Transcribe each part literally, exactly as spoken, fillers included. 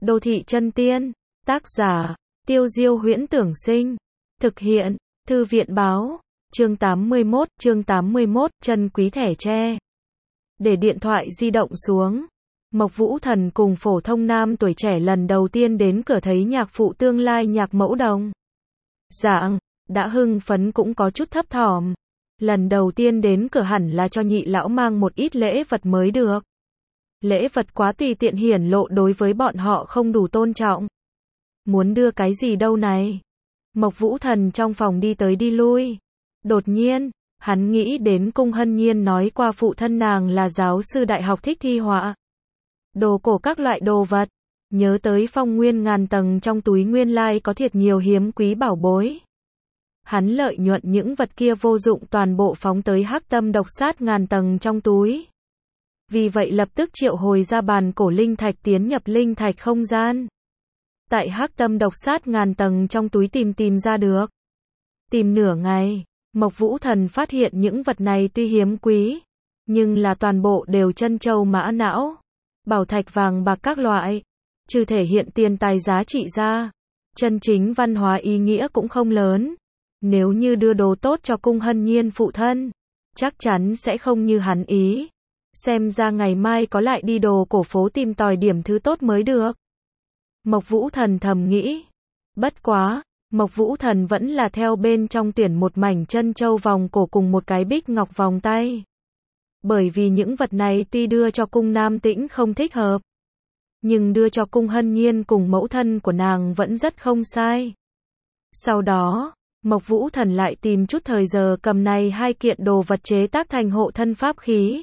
Đô thị chân tiên. Tác giả, Tiêu Diêu Huyễn Tưởng Sinh. Thực hiện, Thư viện báo. Chương tám mươi mốt, chương tám mươi mốt, chân quý thẻ tre. Để điện thoại di động xuống. Mộc Vũ Thần cùng phổ thông nam tuổi trẻ lần đầu tiên đến cửa thấy nhạc phụ tương lai nhạc mẫu đồng dạng, đã hưng phấn cũng có chút thấp thỏm. Lần đầu tiên đến cửa hẳn là cho nhị lão mang một ít lễ vật mới được. Lễ vật quá tùy tiện hiển lộ đối với bọn họ không đủ tôn trọng. Muốn đưa cái gì đâu này? Mộc Vũ Thần trong phòng đi tới đi lui. Đột nhiên, hắn nghĩ đến Cung Hân Nhiên nói qua phụ thân nàng là giáo sư đại học thích thi họa. Đồ cổ các loại đồ vật. Nhớ tới phong nguyên ngàn tầng trong túi nguyên lai có thiệt nhiều hiếm quý bảo bối. Hắn lợi nhuận những vật kia vô dụng toàn bộ phóng tới hắc tâm độc sát ngàn tầng trong túi. Vì vậy lập tức triệu hồi ra bàn cổ linh thạch tiến nhập linh thạch không gian. Tại hắc tâm độc sát ngàn tầng trong túi tìm tìm ra được. Tìm nửa ngày, Mộc Vũ Thần phát hiện những vật này tuy hiếm quý, nhưng là toàn bộ đều chân châu mã não, bảo thạch vàng bạc các loại. Trừ thể hiện tiền tài giá trị ra, chân chính văn hóa ý nghĩa cũng không lớn. Nếu như đưa đồ tốt cho Cung Hân Nhiên phụ thân, chắc chắn sẽ không như hắn ý. Xem ra ngày mai có lại đi đồ cổ phố tìm tòi điểm thứ tốt mới được. Mộc Vũ Thần thầm nghĩ. Bất quá, Mộc Vũ Thần vẫn là theo bên trong tuyển một mảnh chân châu vòng cổ cùng một cái bích ngọc vòng tay. Bởi vì những vật này tuy đưa cho Cung Nam Tĩnh không thích hợp, nhưng đưa cho Cung Hân Nhiên cùng mẫu thân của nàng vẫn rất không sai. Sau đó, Mộc Vũ Thần lại tìm chút thời giờ cầm này hai kiện đồ vật chế tác thành hộ thân pháp khí.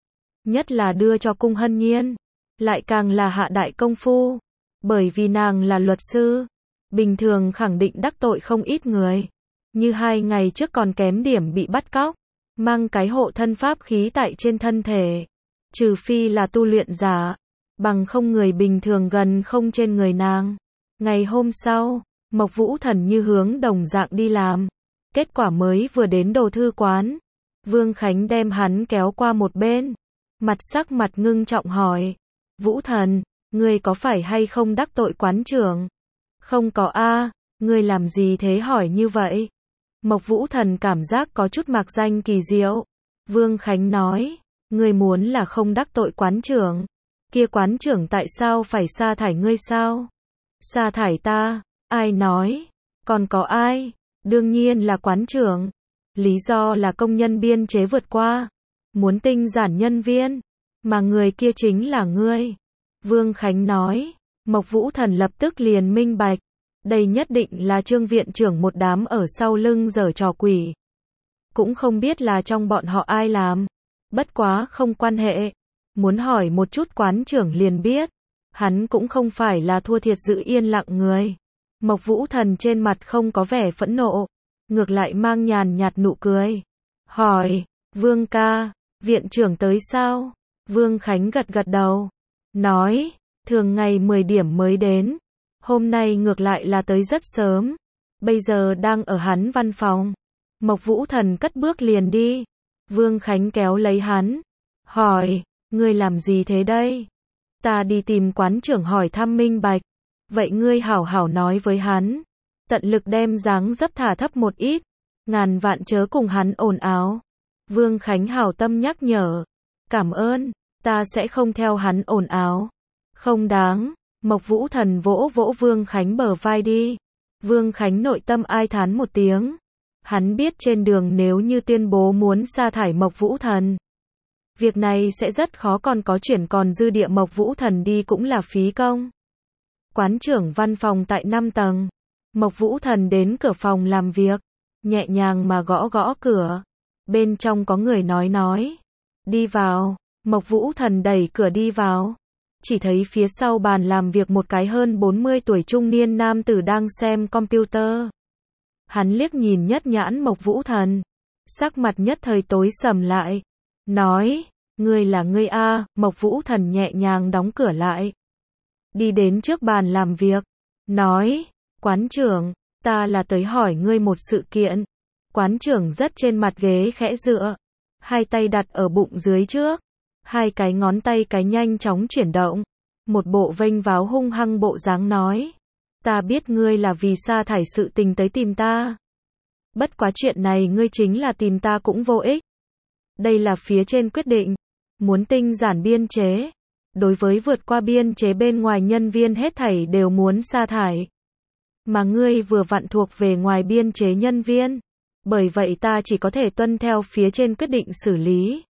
Nhất là đưa cho Cung Hân Nhiên, lại càng là hạ đại công phu. Bởi vì nàng là luật sư, bình thường khẳng định đắc tội không ít người. Như hai ngày trước còn kém điểm bị bắt cóc, mang cái hộ thân pháp khí tại trên thân thể. Trừ phi là tu luyện giả, bằng không người bình thường gần không trên người nàng. Ngày hôm sau, Mộc Vũ Thần như hướng đồng dạng đi làm. Kết quả mới vừa đến đồ thư quán, Vương Khánh đem hắn kéo qua một bên. Mặt sắc mặt ngưng trọng hỏi, Vũ Thần, ngươi có phải hay không đắc tội quán trưởng? Không có a, ngươi làm gì thế hỏi như vậy? Mộc Vũ Thần cảm giác có chút mạc danh kỳ diệu. Vương Khánh nói, ngươi muốn là không đắc tội quán trưởng, kia quán trưởng tại sao phải sa thải ngươi sao? Sa thải ta? Ai nói? Còn có ai? Đương nhiên là quán trưởng. Lý do là công nhân biên chế vượt qua, muốn tinh giản nhân viên, mà người kia chính là ngươi. Vương Khánh nói. Mộc Vũ Thần lập tức liền minh bạch, đây nhất định là Trương viện trưởng một đám ở sau lưng giở trò quỷ. Cũng không biết là trong bọn họ ai làm, bất quá không quan hệ, muốn hỏi một chút quán trưởng liền biết. Hắn cũng không phải là thua thiệt giữ yên lặng người. Mộc Vũ Thần trên mặt không có vẻ phẫn nộ, ngược lại mang nhàn nhạt nụ cười. Hỏi, Vương ca, viện trưởng tới sao? Vương Khánh gật gật đầu, nói, thường ngày mười điểm mới đến, hôm nay ngược lại là tới rất sớm, bây giờ đang ở hắn văn phòng. Mộc Vũ Thần cất bước liền đi. Vương Khánh kéo lấy hắn, hỏi, ngươi làm gì thế đây? Ta đi tìm quán trưởng hỏi thăm minh bạch. Vậy ngươi hảo hảo nói với hắn, tận lực đem dáng dấp thả thấp một ít, ngàn vạn chớ cùng hắn ồn ào. Vương Khánh hảo tâm nhắc nhở, cảm ơn, ta sẽ không theo hắn ồn ào. Không đáng. Mộc Vũ Thần vỗ vỗ Vương Khánh bờ vai đi. Vương Khánh nội tâm ai thán một tiếng. Hắn biết trên đường nếu như tuyên bố muốn sa thải Mộc Vũ Thần, việc này sẽ rất khó, còn có chuyển còn dư địa Mộc Vũ Thần đi cũng là phí công. Quán trưởng văn phòng tại năm tầng. Mộc Vũ Thần đến cửa phòng làm việc, nhẹ nhàng mà gõ gõ cửa. Bên trong có người nói nói, đi vào. Mộc Vũ Thần đẩy cửa đi vào. Chỉ thấy phía sau bàn làm việc một cái hơn bốn mươi tuổi trung niên nam tử đang xem computer. Hắn liếc nhìn nhất nhãn Mộc Vũ Thần, sắc mặt nhất thời tối sầm lại, nói, ngươi là ngươi a? Mộc Vũ Thần nhẹ nhàng đóng cửa lại, đi đến trước bàn làm việc, nói, quán trưởng, ta là tới hỏi ngươi một sự kiện. Quán trưởng rất trên mặt ghế khẽ dựa, hai tay đặt ở bụng dưới trước, hai cái ngón tay cái nhanh chóng chuyển động, một bộ vênh váo hung hăng bộ dáng nói. Ta biết ngươi là vì sa thải sự tình tới tìm ta. Bất quá chuyện này ngươi chính là tìm ta cũng vô ích. Đây là phía trên quyết định. Muốn tinh giản biên chế. Đối với vượt qua biên chế bên ngoài nhân viên hết thảy đều muốn sa thải. Mà ngươi vừa vặn thuộc về ngoài biên chế nhân viên. Bởi vậy ta chỉ có thể tuân theo phía trên quyết định xử lý.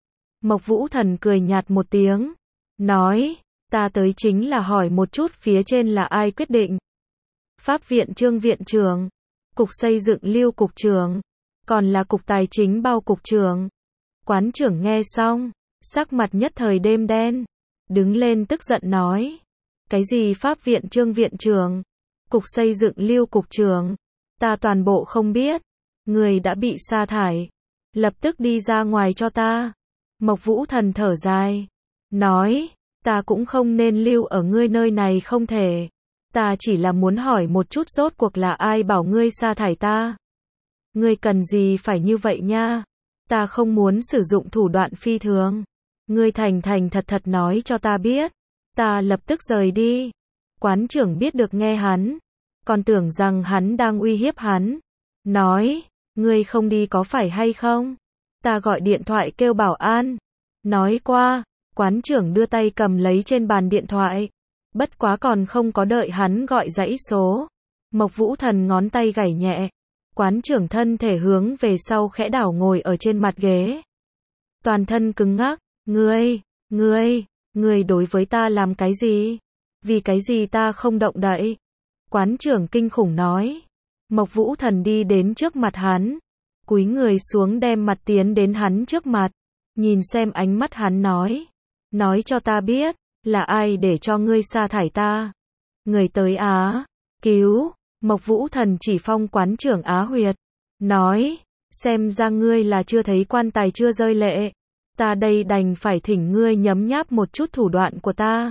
Mộc Vũ Thần cười nhạt một tiếng. Nói, ta tới chính là hỏi một chút phía trên là ai quyết định. Pháp viện Trương viện trưởng, Cục Xây dựng Lưu cục trưởng, còn là Cục Tài chính Bao cục trưởng. Quán trưởng nghe xong, sắc mặt nhất thời đêm đen, đứng lên tức giận nói. Cái gì Pháp viện Trương viện trưởng, Cục Xây dựng Lưu cục trưởng, ta toàn bộ không biết. Người đã bị sa thải, lập tức đi ra ngoài cho ta. Mộc Vũ Thần thở dài, nói, ta cũng không nên lưu ở ngươi nơi này không thể. Ta chỉ là muốn hỏi một chút rốt cuộc là ai bảo ngươi sa thải ta. Ngươi cần gì phải như vậy nha. Ta không muốn sử dụng thủ đoạn phi thường. Ngươi thành thành thật thật nói cho ta biết. Ta lập tức rời đi. Quán trưởng biết được nghe hắn. Còn tưởng rằng hắn đang uy hiếp hắn. Nói, ngươi không đi có phải hay không? Ta gọi điện thoại kêu bảo an. Nói qua, quán trưởng đưa tay cầm lấy trên bàn điện thoại. Bất quá còn không có đợi hắn gọi dãy số. Mộc Vũ Thần ngón tay gảy nhẹ. Quán trưởng thân thể hướng về sau khẽ đảo ngồi ở trên mặt ghế. Toàn thân cứng ngắc. Ngươi, ngươi, ngươi đối với ta làm cái gì? Vì cái gì ta không động đậy? Quán trưởng kinh khủng nói. Mộc Vũ Thần đi đến trước mặt hắn. Cúi người xuống đem mặt tiến đến hắn trước mặt. Nhìn xem ánh mắt hắn nói. Nói cho ta biết. Là ai để cho ngươi sa thải ta? Người tới Á. Cứu. Mộc Vũ Thần chỉ phong quán trưởng Á Huyệt. Nói. Xem ra ngươi là chưa thấy quan tài chưa rơi lệ. Ta đây đành phải thỉnh ngươi nhấm nháp một chút thủ đoạn của ta.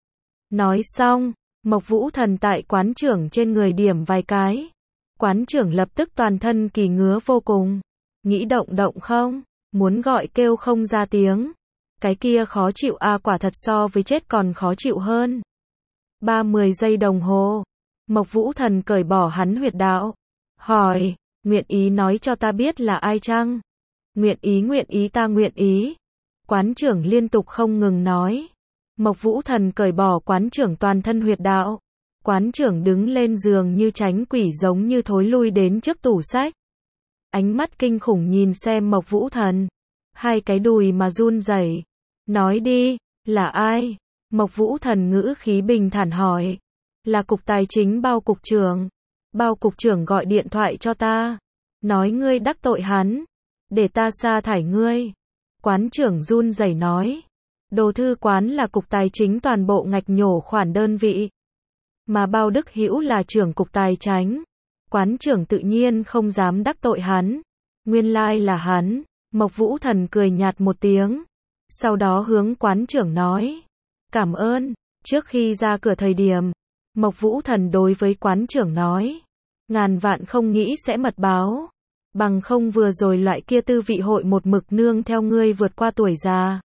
Nói xong. Mộc Vũ Thần tại quán trưởng trên người điểm vài cái. Quán trưởng lập tức toàn thân kỳ ngứa vô cùng. Nghĩ động động không? Muốn gọi kêu không ra tiếng. Cái kia khó chịu a à, quả thật so với chết còn khó chịu hơn. ba mươi giây đồng hồ. Mộc Vũ Thần cởi bỏ hắn huyệt đạo. Hỏi, nguyện ý nói cho ta biết là ai chăng? Nguyện ý nguyện ý ta nguyện ý. Quán trưởng liên tục không ngừng nói. Mộc Vũ Thần cởi bỏ quán trưởng toàn thân huyệt đạo. Quán trưởng đứng lên giường như tránh quỷ giống như thối lui đến trước tủ sách. Ánh mắt kinh khủng nhìn xem Mộc Vũ Thần. Hai cái đùi mà run rẩy. Nói đi, là ai? Mộc Vũ Thần ngữ khí bình thản hỏi. Là Cục Tài chính Bao cục trưởng. Bao cục trưởng gọi điện thoại cho ta. Nói ngươi đắc tội hắn. Để ta sa thải ngươi. Quán trưởng run rẩy nói. Đồ thư quán là Cục Tài chính toàn bộ ngạch nhổ khoản đơn vị. Mà Bao Đức Hữu là trưởng Cục Tài chính. Quán trưởng tự nhiên không dám đắc tội hắn. Nguyên lai là hắn. Mộc Vũ Thần cười nhạt một tiếng. Sau đó hướng quán trưởng nói. Cảm ơn. Trước khi ra cửa thời điểm. Mộc Vũ Thần đối với quán trưởng nói. Ngàn vạn không nghĩ sẽ mật báo. Bằng không vừa rồi loại kia tư vị hội một mực nương theo ngươi vượt qua tuổi già.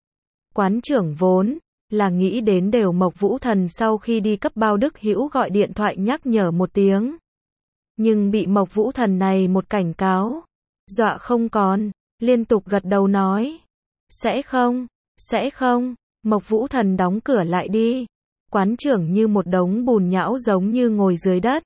Quán trưởng vốn là nghĩ đến đều Mộc Vũ Thần sau khi đi cấp Bao Đức Hữu gọi điện thoại nhắc nhở một tiếng. Nhưng bị Mộc Vũ Thần này một cảnh cáo. Dọa không còn. Liên tục gật đầu nói. Sẽ không, sẽ không. Mộc Vũ Thần đóng cửa lại đi. Quán trưởng như một đống bùn nhão giống như ngồi dưới đất.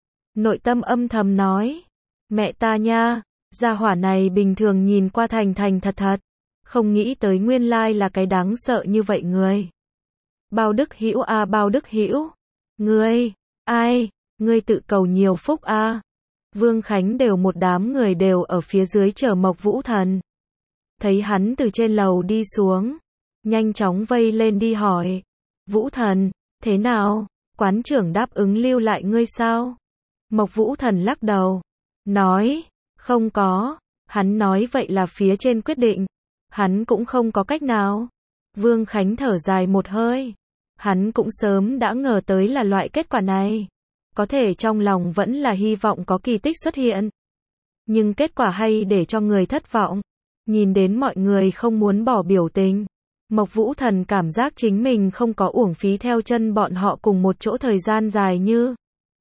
Nội tâm âm thầm nói. Mẹ ta nha, gia hỏa này bình thường nhìn qua thành thành thật thật. Không nghĩ tới nguyên lai là cái đáng sợ như vậy người. Bao Đức Hữu a à, Bao Đức Hữu. Ngươi, ai, ngươi tự cầu nhiều phúc a à. Vương Khánh đều một đám người đều ở phía dưới chờ Mộc Vũ Thần. Thấy hắn từ trên lầu đi xuống. Nhanh chóng vây lên đi hỏi. Vũ Thần, thế nào? Quán trưởng đáp ứng lưu lại ngươi sao? Mộc Vũ Thần lắc đầu. Nói, không có. Hắn nói vậy là phía trên quyết định. Hắn cũng không có cách nào. Vương Khánh thở dài một hơi. Hắn cũng sớm đã ngờ tới là loại kết quả này. Có thể trong lòng vẫn là hy vọng có kỳ tích xuất hiện. Nhưng kết quả hay để cho người thất vọng. Nhìn đến mọi người không muốn bỏ biểu tình. Mộc Vũ Thần cảm giác chính mình không có uổng phí theo chân bọn họ cùng một chỗ thời gian dài như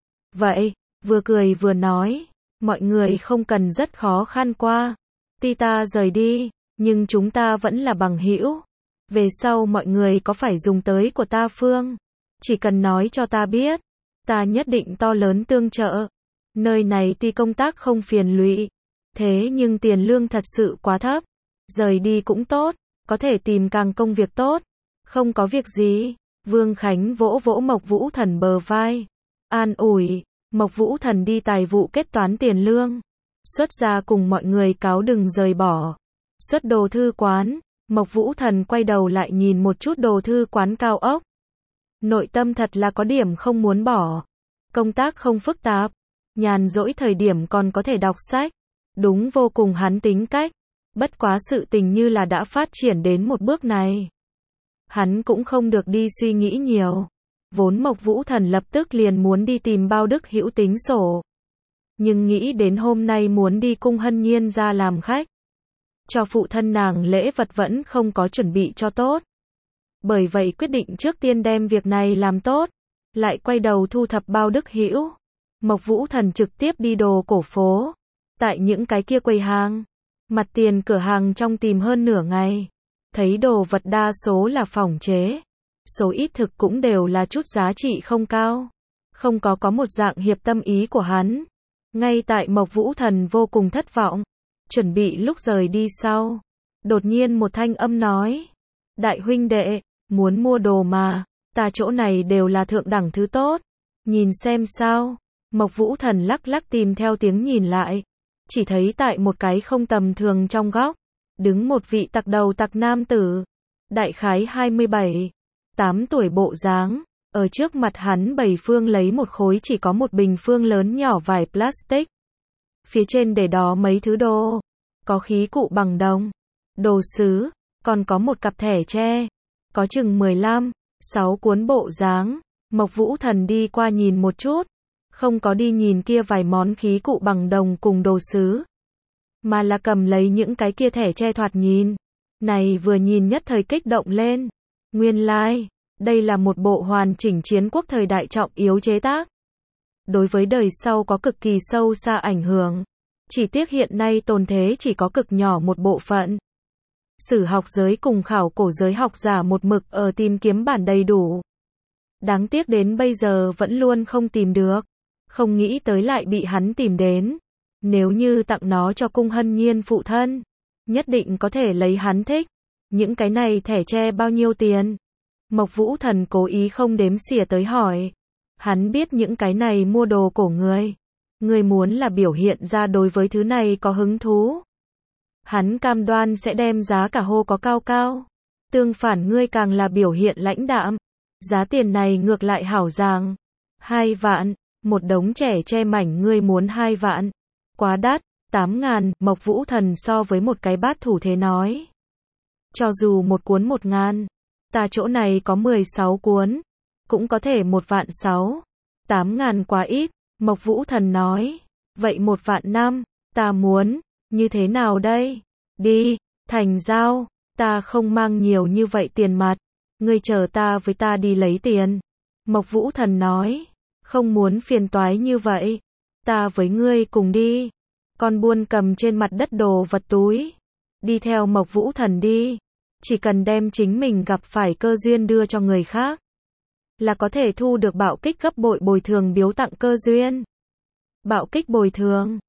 vậy, vừa cười vừa nói, mọi người không cần rất khó khăn qua. Tuy ta rời đi, nhưng chúng ta vẫn là bằng hữu. Về sau mọi người có phải dùng tới của ta phương, chỉ cần nói cho ta biết, ta nhất định to lớn tương trợ. Nơi này tuy công tác không phiền lụy, thế nhưng tiền lương thật sự quá thấp. Rời đi cũng tốt, có thể tìm càng công việc tốt. Không có việc gì. Vương Khánh vỗ vỗ Mộc Vũ Thần bờ vai, an ủi. Mộc Vũ Thần đi tài vụ kết toán tiền lương, xuất ra cùng mọi người cáo đừng rời bỏ. Xuất đồ thư quán, Mộc Vũ Thần quay đầu lại nhìn một chút đồ thư quán cao ốc. Nội tâm thật là có điểm không muốn bỏ. Công tác không phức tạp, nhàn rỗi thời điểm còn có thể đọc sách, đúng vô cùng hắn tính cách. Bất quá sự tình như là đã phát triển đến một bước này, hắn cũng không được đi suy nghĩ nhiều. Vốn Mộc Vũ Thần lập tức liền muốn đi tìm Bao Đức Hữu tính sổ, nhưng nghĩ đến hôm nay muốn đi cung Hân Nhiên ra làm khách, cho phụ thân nàng lễ vật vẫn không có chuẩn bị cho tốt. Bởi vậy quyết định trước tiên đem việc này làm tốt, lại quay đầu thu thập Bao Đức Hữu. Mộc Vũ Thần trực tiếp đi đồ cổ phố, tại những cái kia quầy hàng, mặt tiền cửa hàng trong tìm hơn nửa ngày, thấy đồ vật đa số là phỏng chế, số ít thực cũng đều là chút giá trị không cao, không có có một dạng hiệp tâm ý của hắn. Ngay tại Mộc Vũ Thần vô cùng thất vọng, chuẩn bị lúc rời đi sau, đột nhiên một thanh âm nói, đại huynh đệ, muốn mua đồ mà, ta chỗ này đều là thượng đẳng thứ tốt, nhìn xem sao. Mộc Vũ Thần lắc lắc tìm theo tiếng nhìn lại, chỉ thấy tại một cái không tầm thường trong góc, đứng một vị tặc đầu tặc nam tử, đại khái hai mươi bảy, tám tuổi bộ dáng, ở trước mặt hắn bày phương lấy một khối chỉ có một bình phương lớn nhỏ vải plastic. Phía trên để đó mấy thứ đồ, có khí cụ bằng đồng, đồ sứ, còn có một cặp thẻ tre, có chừng mười lăm, sáu cuốn bộ dáng. Mộc Vũ Thần đi qua nhìn một chút, không có đi nhìn kia vài món khí cụ bằng đồng cùng đồ sứ, mà là cầm lấy những cái kia thẻ tre thoạt nhìn. Này vừa nhìn nhất thời kích động lên. Nguyên lai, like, đây là một bộ hoàn chỉnh chiến quốc thời đại trọng yếu chế tác. Đối với đời sau có cực kỳ sâu xa ảnh hưởng. Chỉ tiếc hiện nay tồn thế chỉ có cực nhỏ một bộ phận. Sử học giới cùng khảo cổ giới học giả một mực ở tìm kiếm bản đầy đủ. Đáng tiếc đến bây giờ vẫn luôn không tìm được. Không nghĩ tới lại bị hắn tìm đến. Nếu như tặng nó cho cung Hân Nhiên phụ thân, nhất định có thể lấy hắn thích. Những cái này thẻ tre bao nhiêu tiền? Mộc Vũ Thần cố ý không đếm xỉa tới hỏi. Hắn biết những cái này mua đồ cổ người. Người muốn là biểu hiện ra đối với thứ này có hứng thú. Hắn cam đoan sẽ đem giá cả hô có cao cao. Tương phản ngươi càng là biểu hiện lãnh đạm. Giá tiền này ngược lại hảo giang. Hai vạn, một đống trẻ tre mảnh ngươi muốn hai vạn. Quá đắt, tám ngàn, Mộc Vũ Thần so với một cái bát thủ thế nói. Cho dù một cuốn một ngàn, ta chỗ này có mười sáu cuốn, cũng có thể một vạn sáu, tám ngàn quá ít, Mộc Vũ Thần nói. Vậy một vạn năm, ta muốn, như thế nào đây? Đi, thành giao, ta không mang nhiều như vậy tiền mặt, ngươi chờ ta với ta đi lấy tiền. Mộc Vũ Thần nói, không muốn phiền toái như vậy, ta với ngươi cùng đi. Con buôn cầm trên mặt đất đồ vật túi, đi theo Mộc Vũ Thần đi, chỉ cần đem chính mình gặp phải cơ duyên đưa cho người khác, là có thể thu được bạo kích gấp bội bồi thường biếu tặng cơ duyên. Bạo kích bồi thường,